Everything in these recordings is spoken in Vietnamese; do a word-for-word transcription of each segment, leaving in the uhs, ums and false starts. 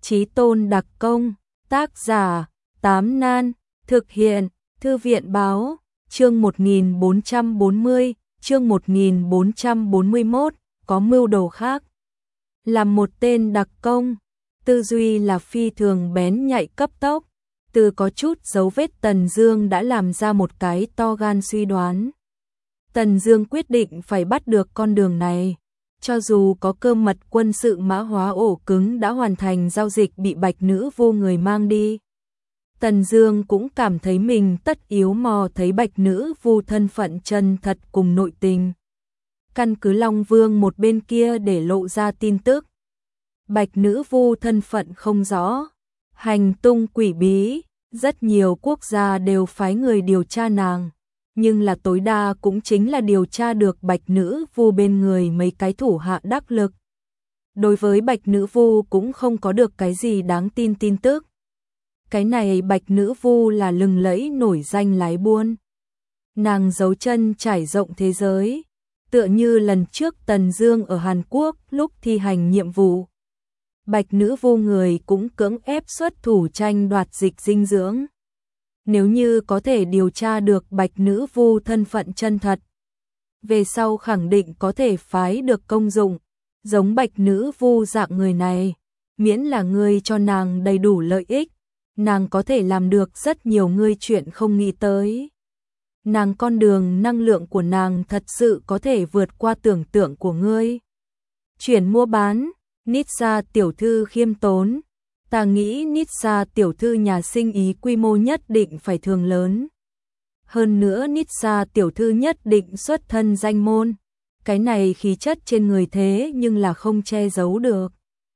Chí tôn đặc công, tác giả, Tám Nan, thực hiện, Thư viện báo, chương một nghìn bốn trăm bốn mươi, chương một nghìn bốn trăm bốn mươi mốt, có mưu đồ khác. Làm một tên đặc công, tư duy là phi thường bén nhạy cấp tốc, từ có chút dấu vết Tần Dương đã làm ra một cái to gan suy đoán. Tần Dương quyết định phải bắt được con đường này. Cho dù có cơ mật quân sự mã hóa ổ cứng đã hoàn thành giao dịch bị Bạch Nữ Vu người mang đi, Tần Dương cũng cảm thấy mình tất yếu mò thấy Bạch Nữ Vu thân phận chân thật cùng nội tình. Căn cứ Long Vương một bên kia để lộ ra tin tức. Bạch Nữ Vu thân phận không rõ, hành tung quỷ bí, rất nhiều quốc gia đều phái người điều tra nàng, nhưng là tối đa cũng chính là điều tra được Bạch Nữ Vu bên người mấy cái thủ hạ đắc lực. Đối với Bạch Nữ Vu cũng không có được cái gì đáng tin tin tức. Cái này Bạch Nữ Vu là lừng lẫy nổi danh lái buôn. Nàng giấu chân trải rộng thế giới, tựa như lần trước Tần Dương ở Hàn Quốc lúc thi hành nhiệm vụ. Bạch Nữ Vu người cũng cưỡng ép xuất thủ tranh đoạt dịch dinh dưỡng. Nếu như có thể điều tra được Bạch Nữ Vu thân phận chân thật, về sau khẳng định có thể phái được công dụng, giống Bạch Nữ Vu dạng người này, miễn là ngươi cho nàng đầy đủ lợi ích, nàng có thể làm được rất nhiều ngươi chuyện không nghĩ tới. Nàng con đường năng lượng của nàng thật sự có thể vượt qua tưởng tượng của ngươi. Chuyển mua bán, Nitsa tiểu thư khiêm tốn. Ta nghĩ Nitsa tiểu thư nhà sinh ý quy mô nhất định phải thường lớn. Hơn nữa Nitsa tiểu thư nhất định xuất thân danh môn. Cái này khí chất trên người thế nhưng là không che giấu được.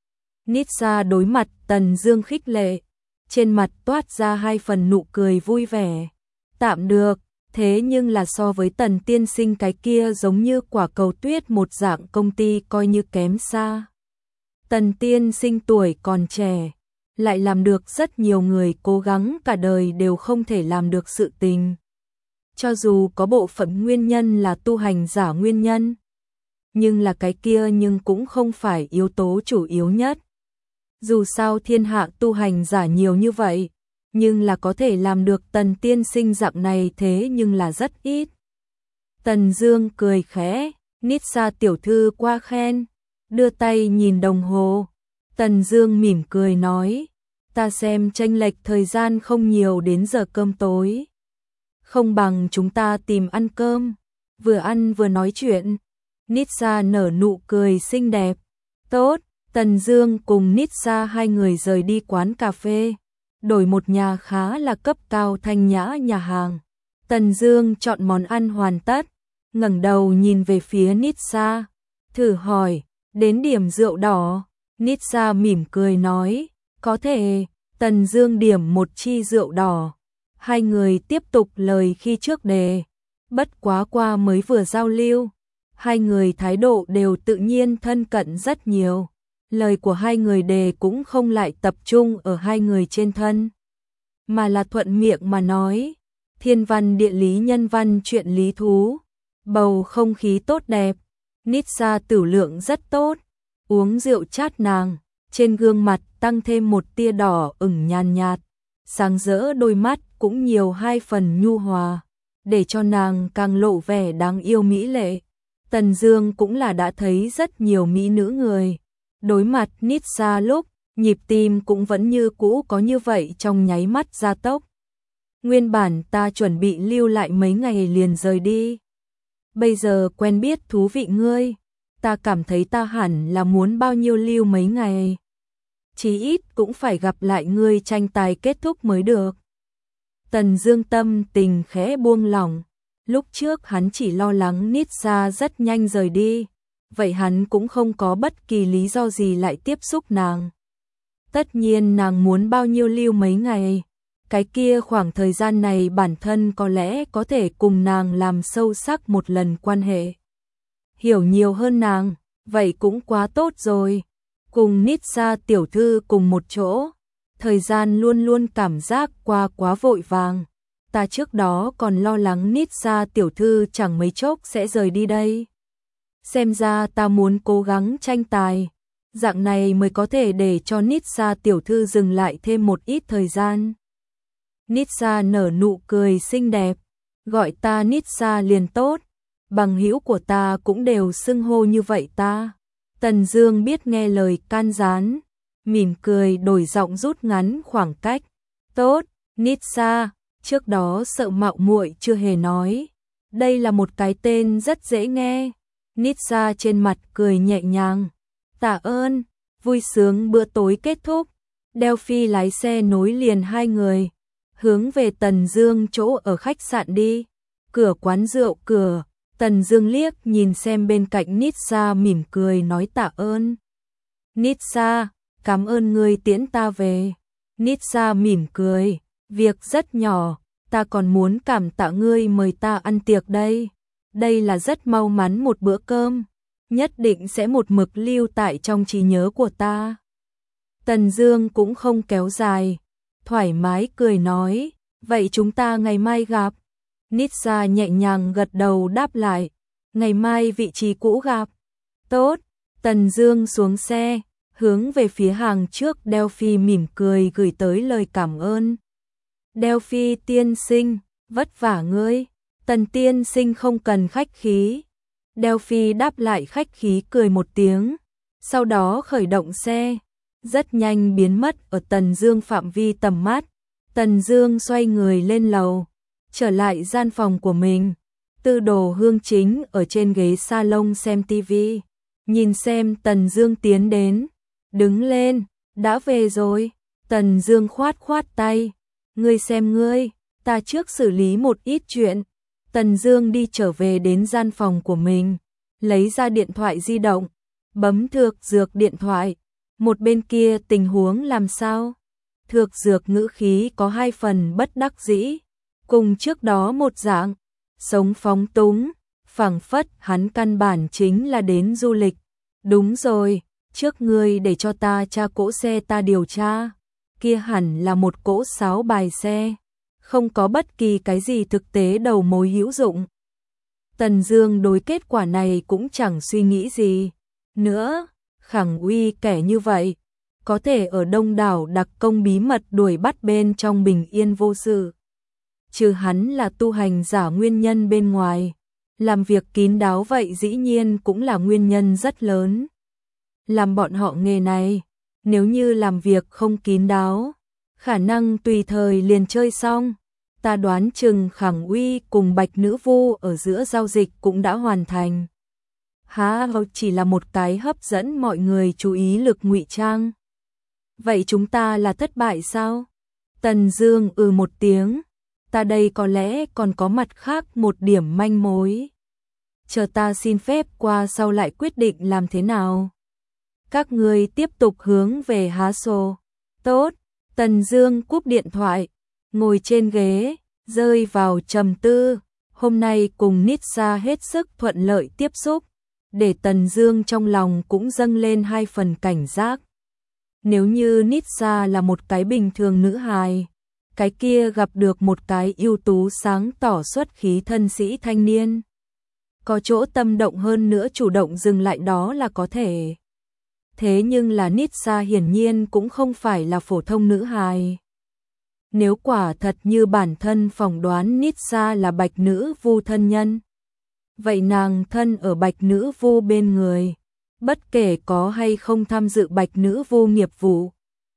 Nitsa đối mặt Tần Dương khích lệ, trên mặt toát ra hai phần nụ cười vui vẻ. Tạm được, thế nhưng là so với Tần tiên sinh cái kia giống như quả cầu tuyết một dạng công ty coi như kém xa. Tần tiên sinh tuổi còn trẻ, lại làm được rất nhiều người cố gắng cả đời đều không thể làm được sự tình. Cho dù có bộ phận nguyên nhân là tu hành giả nguyên nhân, nhưng là cái kia nhưng cũng không phải yếu tố chủ yếu nhất. Dù sao thiên hạ tu hành giả nhiều như vậy, nhưng là có thể làm được Tần tiên sinh dạng này thế nhưng là rất ít. Tần Dương cười khẽ, Nitsa tiểu thư qua khen, đưa tay nhìn đồng hồ. Tần Dương mỉm cười nói, ta xem chênh lệch thời gian không nhiều đến giờ cơm tối. Không bằng chúng ta tìm ăn cơm, vừa ăn vừa nói chuyện. Nitsa nở nụ cười xinh đẹp. Tốt, Tần Dương cùng Nitsa hai người rời đi quán cà phê, đổi một nhà khá là cấp cao thanh nhã nhà hàng. Tần Dương chọn món ăn hoàn tất, ngẩng đầu nhìn về phía Nitsa, thử hỏi, đến điểm rượu đỏ. Nitsa mỉm cười nói, có thể. Tần Dương điểm một chi rượu đỏ. Hai người tiếp tục lời khi trước đề. Bất quá qua mới vừa giao lưu, hai người thái độ đều tự nhiên thân cận rất nhiều. Lời của hai người đề cũng không lại tập trung ở hai người trên thân, mà là thuận miệng mà nói. Thiên văn địa lý nhân văn chuyện lý thú. Bầu không khí tốt đẹp. Nitsa tửu lượng rất tốt. Uống rượu chát nàng, trên gương mặt tăng thêm một tia đỏ ửng nhàn nhạt, sáng rỡ đôi mắt cũng nhiều hai phần nhu hòa, để cho nàng càng lộ vẻ đáng yêu mỹ lệ. Tần Dương cũng là đã thấy rất nhiều mỹ nữ người, đối mặt Nitsa lúc, nhịp tim cũng vẫn như cũ có như vậy trong nháy mắt gia tốc. Nguyên bản ta chuẩn bị lưu lại mấy ngày liền rời đi, bây giờ quen biết thú vị ngươi, ta cảm thấy ta hẳn là muốn bao nhiêu lưu mấy ngày. Chí ít cũng phải gặp lại ngươi tranh tài kết thúc mới được. Tần Dương tâm tình khẽ buông lỏng. Lúc trước hắn chỉ lo lắng Nitsa rất nhanh rời đi, vậy hắn cũng không có bất kỳ lý do gì lại tiếp xúc nàng. Tất nhiên nàng muốn bao nhiêu lưu mấy ngày, cái kia khoảng thời gian này bản thân có lẽ có thể cùng nàng làm sâu sắc một lần quan hệ. Hiểu nhiều hơn nàng, vậy cũng quá tốt rồi. Cùng Nitsa tiểu thư cùng một chỗ, thời gian luôn luôn cảm giác qua quá vội vàng. Ta trước đó còn lo lắng Nitsa tiểu thư chẳng mấy chốc sẽ rời đi đây. Xem ra ta muốn cố gắng tranh tài, dạng này mới có thể để cho Nitsa tiểu thư dừng lại thêm một ít thời gian. Nitsa nở nụ cười xinh đẹp, gọi ta Nitsa liền tốt, bằng hữu của ta cũng đều xưng hô như vậy ta. Tần Dương biết nghe lời can gián, mỉm cười đổi giọng rút ngắn khoảng cách. Tốt, Nitsa, trước đó sợ mạo muội chưa hề nói. Đây là một cái tên rất dễ nghe. Nitsa trên mặt cười nhẹ nhàng. Tạ ơn, vui sướng bữa tối kết thúc. Delphi lái xe nối liền hai người, hướng về Tần Dương chỗ ở khách sạn đi. Cửa quán rượu cửa, Tần Dương liếc nhìn xem bên cạnh Nitsa mỉm cười nói tạ ơn. Nitsa, cảm ơn ngươi tiễn ta về. Nitsa mỉm cười, việc rất nhỏ, ta còn muốn cảm tạ ngươi mời ta ăn tiệc đây. Đây là rất mau mắn một bữa cơm, nhất định sẽ một mực lưu tại trong trí nhớ của ta. Tần Dương cũng không kéo dài, thoải mái cười nói, vậy chúng ta ngày mai gặp. Nitsa nhẹ nhàng gật đầu đáp lại, ngày mai vị trí cũ gặp. Tốt, Tần Dương xuống xe, hướng về phía hàng trước Delphi mỉm cười gửi tới lời cảm ơn. Delphi tiên sinh, vất vả ngươi. Tần tiên sinh không cần khách khí. Delphi đáp lại khách khí cười một tiếng, sau đó khởi động xe, rất nhanh biến mất ở Tần Dương phạm vi tầm mắt. Tần Dương xoay người lên lầu, trở lại gian phòng của mình. Tư Đồ Hương chính ở trên ghế salon xem tivi, nhìn xem Tần Dương tiến đến, đứng lên, đã về rồi. Tần Dương khoát khoát tay, ngươi xem ngươi, ta trước xử lý một ít chuyện. Tần Dương đi trở về đến gian phòng của mình, lấy ra điện thoại di động, bấm Thược Dược điện thoại. Một bên kia tình huống làm sao? Thược Dược ngữ khí có hai phần bất đắc dĩ, cùng trước đó một dạng, sống phóng túng, phảng phất hắn căn bản chính là đến du lịch. Đúng rồi, trước ngươi để cho ta tra cỗ xe ta điều tra, kia hẳn là một cỗ sáo bài xe, không có bất kỳ cái gì thực tế đầu mối hữu dụng. Tần Dương đối kết quả này cũng chẳng suy nghĩ gì nữa, Khẳng Uy kẻ như vậy, có thể ở đông đảo đặc công bí mật đuổi bắt bên trong bình yên vô sự. Trừ hắn là tu hành giả nguyên nhân bên ngoài, làm việc kín đáo vậy dĩ nhiên cũng là nguyên nhân rất lớn. Làm bọn họ nghề này, nếu như làm việc không kín đáo, khả năng tùy thời liền chơi xong. Ta đoán chừng Khẳng Uy cùng Bạch Nữ Vu ở giữa giao dịch cũng đã hoàn thành. Há chỉ là một cái hấp dẫn mọi người chú ý lực ngụy trang. Vậy chúng ta là thất bại sao? Tần Dương ừ một tiếng, ta đây có lẽ còn có mặt khác một điểm manh mối. Chờ ta xin phép qua sau lại quyết định làm thế nào. Các ngươi tiếp tục hướng về há sổ. Tốt, Tần Dương cúp điện thoại, ngồi trên ghế, rơi vào trầm tư. Hôm nay cùng Nitsa hết sức thuận lợi tiếp xúc, để Tần Dương trong lòng cũng dâng lên hai phần cảnh giác. Nếu như Nitsa là một cái bình thường nữ hài, cái kia gặp được một cái ưu tú sáng tỏ xuất khí thân sĩ thanh niên, có chỗ tâm động hơn nữa chủ động dừng lại đó là có thể. Thế nhưng là Nitsa hiển nhiên cũng không phải là phổ thông nữ hài. Nếu quả thật như bản thân phỏng đoán Nitsa là Bạch Nữ Vu thân nhân, vậy nàng thân ở Bạch Nữ Vu bên người, bất kể có hay không tham dự Bạch Nữ Vu nghiệp vụ,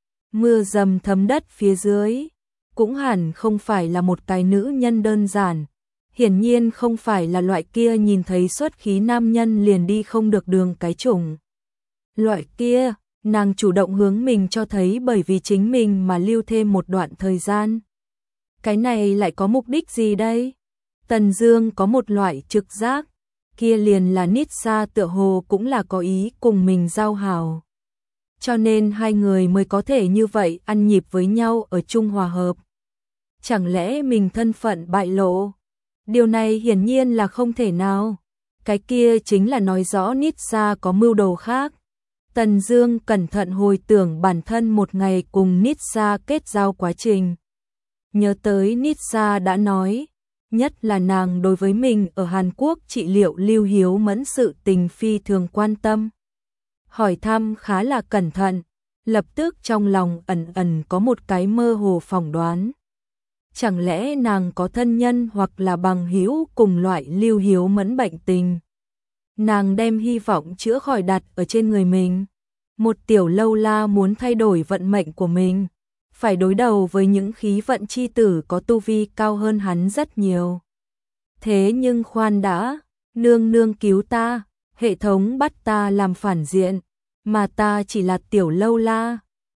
mưa dầm thấm đất phía dưới, cũng hẳn không phải là một cái nữ nhân đơn giản. Hiển nhiên không phải là loại kia nhìn thấy xuất khí nam nhân liền đi không được đường cái chủng. Loại kia, nàng chủ động hướng mình cho thấy bởi vì chính mình mà lưu thêm một đoạn thời gian. Cái này lại có mục đích gì đây? Tần Dương có một loại trực giác, kia liền là Nitsa tựa hồ cũng là có ý cùng mình giao hảo. Cho nên hai người mới có thể như vậy ăn nhịp với nhau ở chung hòa hợp. Chẳng lẽ mình thân phận bại lộ? Điều này hiển nhiên là không thể nào. Cái kia chính là nói rõ Nitsa có mưu đồ khác. Tần Dương cẩn thận hồi tưởng bản thân một ngày cùng Nitsa kết giao quá trình. Nhớ tới Nitsa đã nói, nhất là nàng đối với mình ở Hàn Quốc trị liệu Lưu Hiếu Mẫn sự tình phi thường quan tâm. hỏi thăm khá là cẩn thận, lập tức trong lòng ẩn ẩn có một cái mơ hồ phỏng đoán. Chẳng lẽ nàng có thân nhân hoặc là bằng hữu cùng loại Lưu Hiếu Mẫn bệnh tình? Nàng đem hy vọng chữa khỏi đặt ở trên người mình. Một tiểu lâu la muốn thay đổi vận mệnh của mình, phải đối đầu với những khí vận chi tử có tu vi cao hơn hắn rất nhiều. Thế nhưng khoan đã, nương nương cứu ta, hệ thống bắt ta làm phản diện, mà ta chỉ là tiểu lâu la,